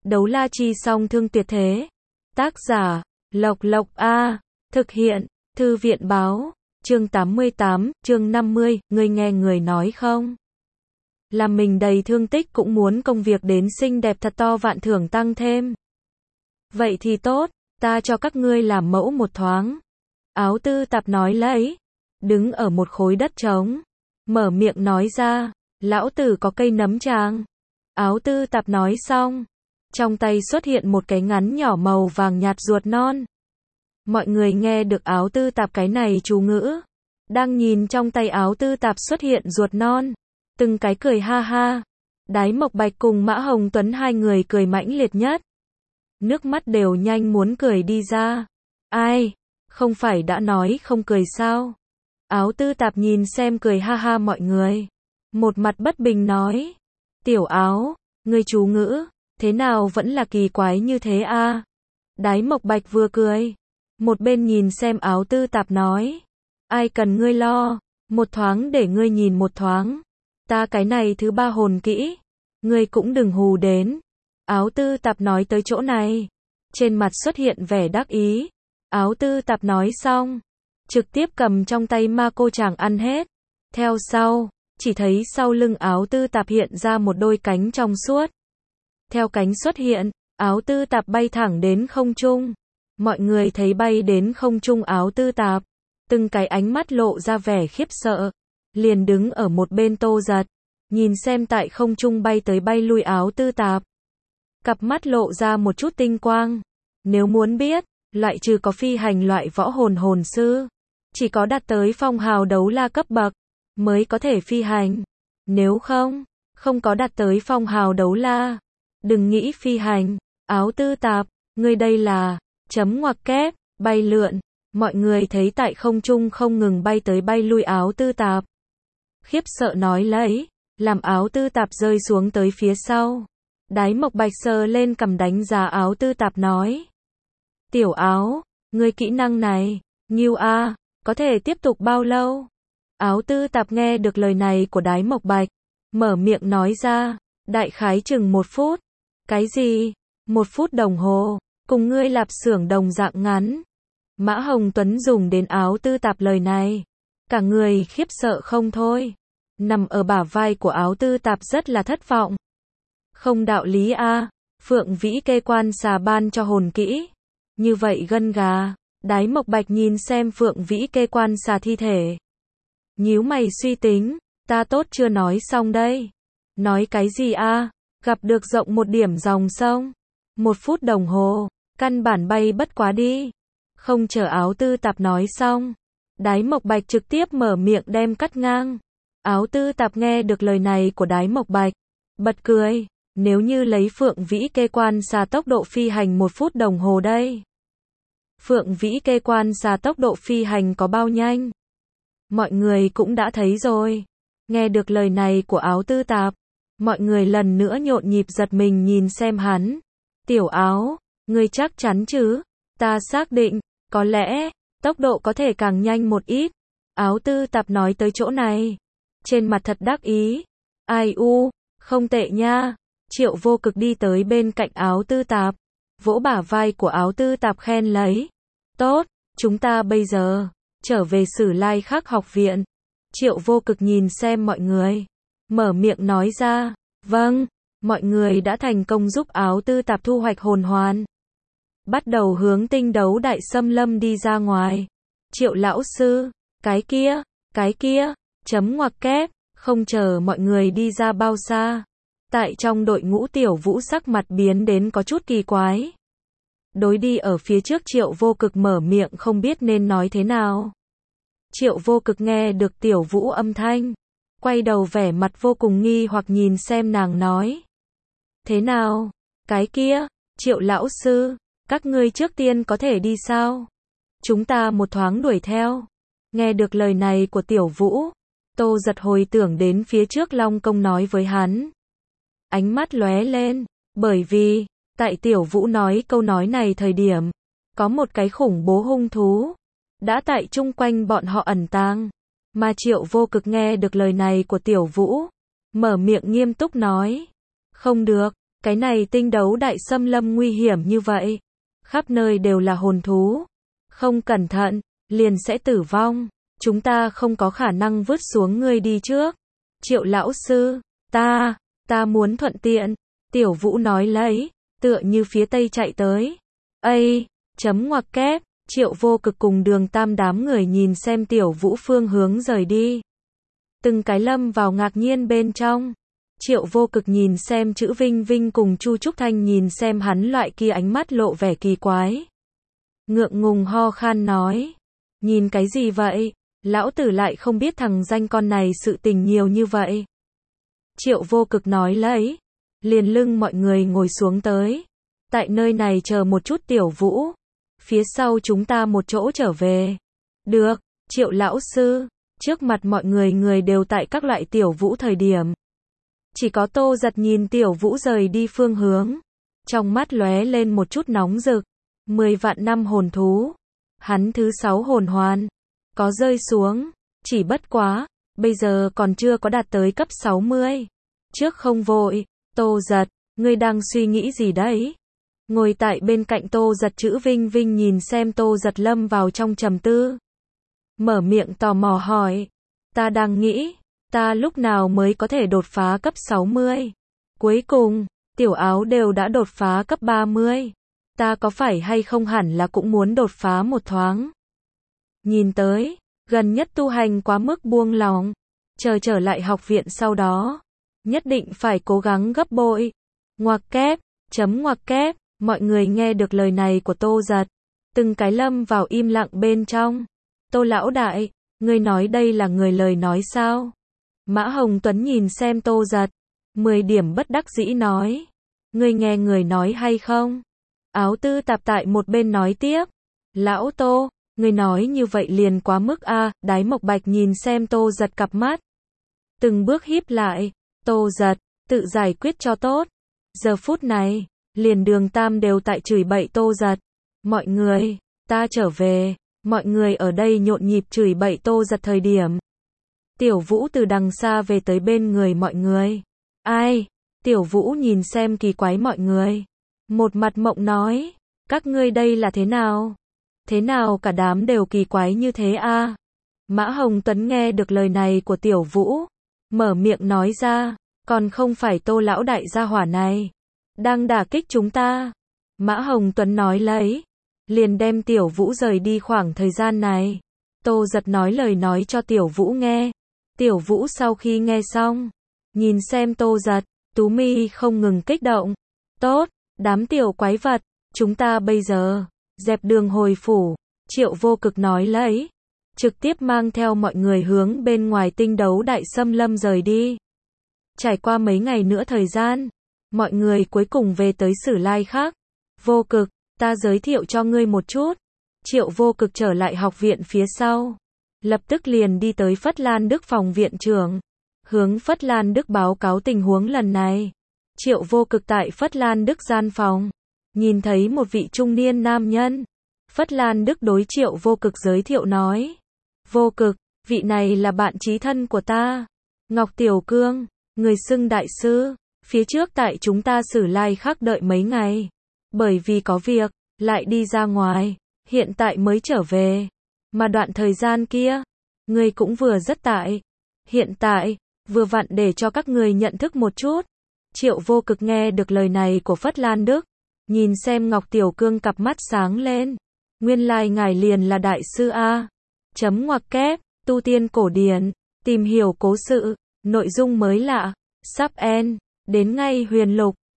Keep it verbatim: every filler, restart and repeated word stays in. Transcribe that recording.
Đấu la chi song thương tuyệt thế. Tác giả, Lộc Lộc A. Thực hiện, Thư viện báo. Chương tám mươi tám, chương năm mươi, ngươi nghe người nói không? Làm mình đầy thương tích cũng muốn công việc đến xinh đẹp thật to vạn thưởng tăng thêm. Vậy thì tốt, ta cho các ngươi làm mẫu một thoáng. Áo tư tạp nói lấy. Đứng ở một khối đất trống. Mở miệng nói ra, lão tử có cây nấm tràng. Áo tư tạp nói xong. Trong tay xuất hiện một cái ngắn nhỏ màu vàng nhạt ruột non. Mọi người nghe được áo tư tạp cái này chú ngữ. Đang nhìn trong tay áo tư tạp xuất hiện ruột non. Từng cái cười ha ha. Đái Mộc Bạch cùng Mã Hồng Tuấn hai người cười mãnh liệt nhất. Nước mắt đều nhanh muốn cười đi ra. Ai? Không phải đã nói không cười sao? Áo tư tạp nhìn xem cười ha ha mọi người. Một mặt bất bình nói. Tiểu áo, ngươi chú ngữ, thế nào vẫn là kỳ quái như thế a? À? Đái Mộc Bạch vừa cười. Một bên nhìn xem áo tư tạp nói. Ai cần ngươi lo, một thoáng để ngươi nhìn một thoáng. Ta cái này thứ ba hồn kỹ. Ngươi cũng đừng hù đến. Áo tư tạp nói tới chỗ này. Trên mặt xuất hiện vẻ đắc ý. Áo tư tạp nói xong. Trực tiếp cầm trong tay ma cô chàng ăn hết. Theo sau, chỉ thấy sau lưng áo tư tạp hiện ra một đôi cánh trong suốt. Theo cánh xuất hiện, áo tư tạp bay thẳng đến không trung. Mọi người thấy bay đến không trung áo tư tạp. Từng cái ánh mắt lộ ra vẻ khiếp sợ. Liền đứng ở một bên Tô Giật. Nhìn xem tại không trung bay tới bay lui áo tư tạp. Cặp mắt lộ ra một chút tinh quang. Nếu muốn biết, loại trừ có phi hành loại võ hồn hồn sư. Chỉ có đạt tới phong hào đấu la cấp bậc. Mới có thể phi hành. Nếu không, không có đạt tới phong hào đấu la. Đừng nghĩ phi hành. Áo tư tạp, ngươi đây là chấm ngoặc kép, bay lượn. Mọi người thấy tại không trung không ngừng bay tới bay lui áo tư tạp. Khiếp sợ nói lấy, làm áo tư tạp rơi xuống tới phía sau. Đái Mộc Bạch sờ lên cầm đánh giá áo tư tạp nói. Tiểu áo, ngươi kỹ năng này, nghiêu a, có thể tiếp tục bao lâu? Áo tư tạp nghe được lời này của Đái Mộc Bạch. Mở miệng nói ra, đại khái chừng một phút. Cái gì? Một phút đồng hồ, cùng ngươi lạp xưởng đồng dạng ngắn. Mã Hồng Tuấn dùng đến áo tư tạp lời này. Cả người khiếp sợ không thôi. Nằm ở bả vai của áo tư tạp rất là thất vọng. Không đạo lý a, à, Phượng Vĩ kê quan xà ban cho hồn kỹ. Như vậy gân gà. Đái Mộc Bạch nhìn xem Phượng Vĩ kê quan xà thi thể. Nhíu mày suy tính, ta tốt chưa nói xong đây. Nói cái gì a? À? Gặp được rộng một điểm dòng sông. Một phút đồng hồ, căn bản bay bất quá đi. Không chờ áo tư tạp nói xong. Đái Mộc Bạch trực tiếp mở miệng đem cắt ngang. Áo tư tạp nghe được lời này của Đái Mộc Bạch. Bật cười, nếu như lấy Phượng Vĩ kê quan xà tốc độ phi hành một phút đồng hồ đây. Phượng Vĩ kê quan xà tốc độ phi hành có bao nhanh? Mọi người cũng đã thấy rồi. Nghe được lời này của áo tư tạp. Mọi người lần nữa nhộn nhịp giật mình nhìn xem hắn. Tiểu áo, ngươi chắc chắn chứ? Ta xác định, có lẽ, tốc độ có thể càng nhanh một ít. Áo tư tạp nói tới chỗ này. Trên mặt thật đắc ý. Ai u, không tệ nha. Triệu Vô Cực đi tới bên cạnh áo tư tạp. Vỗ bả vai của áo tư tạp khen lấy. Tốt, chúng ta bây giờ trở về Sử Lai Khắc học viện. Triệu Vô Cực nhìn xem mọi người. Mở miệng nói ra. Vâng, mọi người đã thành công giúp áo tư tạp thu hoạch hồn hoàn. Bắt đầu hướng tinh đấu đại xâm lâm đi ra ngoài. Triệu lão sư, cái kia, cái kia, chấm ngoặc kép, không chờ mọi người đi ra bao xa. Tại trong đội ngũ Tiểu Vũ sắc mặt biến đến có chút kỳ quái. Đối đi ở phía trước Triệu Vô Cực mở miệng không biết nên nói thế nào. Triệu Vô Cực nghe được Tiểu Vũ âm thanh. Quay đầu vẻ mặt vô cùng nghi hoặc nhìn xem nàng nói. Thế nào? Cái kia, Triệu lão sư, các ngươi trước tiên có thể đi sao? Chúng ta một thoáng đuổi theo. Nghe được lời này của Tiểu Vũ. Tô Giật hồi tưởng đến phía trước Long Công nói với hắn. Ánh mắt lóe lên. Bởi vì, tại Tiểu Vũ nói câu nói này thời điểm. Có một cái khủng bố hung thú. Đã tại chung quanh bọn họ ẩn tàng. Mà Triệu Vô Cực nghe được lời này của Tiểu Vũ. Mở miệng nghiêm túc nói. Không được, Cái này tinh đấu đại xâm lâm nguy hiểm như vậy. Khắp nơi đều là hồn thú. Không cẩn thận, liền sẽ tử vong. Chúng ta không có khả năng vứt xuống ngươi đi trước. Triệu lão sư, ta, ta muốn thuận tiện. Tiểu Vũ nói lấy, tựa như phía tây chạy tới. Ây, chấm ngoặc kép, Triệu Vô Cực cùng Đường Tam đám người nhìn xem Tiểu Vũ phương hướng rời đi. Từng cái lâm vào ngạc nhiên bên trong. Triệu Vô Cực nhìn xem chữ Vinh Vinh cùng Chu Trúc Thanh nhìn xem hắn loại kia ánh mắt lộ vẻ kỳ quái. Ngượng ngùng ho khan nói. Nhìn cái gì vậy? Lão tử lại không biết thằng danh con này sự tình nhiều như vậy. Triệu Vô Cực nói lấy. Liền lưng mọi người ngồi xuống tới. Tại nơi này chờ một chút Tiểu Vũ. Phía sau chúng ta một chỗ trở về. Được, Triệu lão sư. Trước mặt mọi người người đều tại các loại Tiểu Vũ thời điểm. Chỉ có Tô Giật nhìn Tiểu Vũ rời đi phương hướng. Trong mắt lóe lên một chút nóng rực. Mười vạn năm hồn thú. Hắn thứ sáu hồn hoàn. Có rơi xuống. Chỉ bất quá. Bây giờ còn chưa có đạt tới cấp sáu mươi. Trước không vội. Tô Giật, ngươi đang suy nghĩ gì đấy? Ngồi tại bên cạnh Tô Giật chữ Vinh Vinh nhìn xem Tô Giật lâm vào trong trầm tư. Mở miệng tò mò hỏi. Ta đang nghĩ. Ta lúc nào mới có thể đột phá cấp sáu mươi? Cuối cùng, Tiểu Áo đều đã đột phá cấp ba mươi. Ta có phải hay không hẳn là cũng muốn đột phá một thoáng. Nhìn tới, gần nhất tu hành quá mức buông lỏng. Chờ trở lại học viện sau đó. Nhất định phải cố gắng gấp bội. Ngoặc kép, chấm ngoặc kép, mọi người nghe được lời này của Tô Giật. Từng cái lâm vào im lặng bên trong. Tô lão đại, ngươi nói đây là người lời nói sao? Mã Hồng Tuấn nhìn xem Tô Giật. Mười điểm bất đắc dĩ nói. Ngươi nghe người nói hay không? Áo Tư Tạp tại một bên nói tiếp. Lão Tô, ngươi nói như vậy liền quá mức a. À, Đái Mộc Bạch nhìn xem Tô Giật cặp mắt. Từng bước híp lại. Tô Giật, tự giải quyết cho tốt. Giờ phút này, liền Đường Tam đều tại chửi bậy Tô Giật. Mọi người, ta trở về. Mọi người ở đây nhộn nhịp chửi bậy Tô Giật thời điểm. Tiểu Vũ từ đằng xa về tới bên người mọi người. Ai? Tiểu Vũ nhìn xem kỳ quái mọi người. Một mặt mộng nói. Các ngươi đây là thế nào? Thế nào cả đám đều kỳ quái như thế a? À? Mã Hồng Tuấn nghe được lời này của Tiểu Vũ. Mở miệng nói ra. Còn không phải Tô lão đại gia hỏa này. Đang đả kích chúng ta. Mã Hồng Tuấn nói lấy. Liền đem Tiểu Vũ rời đi khoảng thời gian này. Tô Giật nói lời nói cho Tiểu Vũ nghe. Tiểu Vũ sau khi nghe xong. Nhìn xem Tô Giật. Tú mi không ngừng kích động. Tốt, đám tiểu quái vật. Chúng ta bây giờ. Dẹp đường hồi phủ. Triệu Vô Cực nói lấy. Trực tiếp mang theo mọi người hướng bên ngoài tinh đấu đại xâm lâm rời đi. Trải qua mấy ngày nữa thời gian. Mọi người cuối cùng về tới Sử Lai khác. Vô Cực, ta giới thiệu cho ngươi một chút. Triệu Vô Cực trở lại học viện phía sau. Lập tức liền đi tới Phất Lan Đức phòng viện trưởng. Hướng Phất Lan Đức báo cáo tình huống lần này. Triệu Vô Cực tại Phất Lan Đức gian phòng. Nhìn thấy một vị trung niên nam nhân. Phất Lan Đức đối Triệu Vô Cực giới thiệu nói. Vô Cực, vị này là bạn chí thân của ta. Ngọc Tiểu Cương, người xưng đại sư. Phía trước tại chúng ta Sử Lai khác đợi mấy ngày. Bởi vì có việc, lại đi ra ngoài. Hiện tại mới trở về. Mà đoạn thời gian kia, người cũng vừa rất tại. Hiện tại, vừa vặn để cho các người nhận thức một chút. Triệu Vô Cực nghe được lời này của Phất Lan Đức. Nhìn xem Ngọc Tiểu Cương cặp mắt sáng lên. Nguyên lai ngài liền là đại sư A. Chấm ngoặc kép, tu tiên cổ điển, tìm hiểu cố sự, nội dung mới lạ, sắp end, đến ngay huyền lục.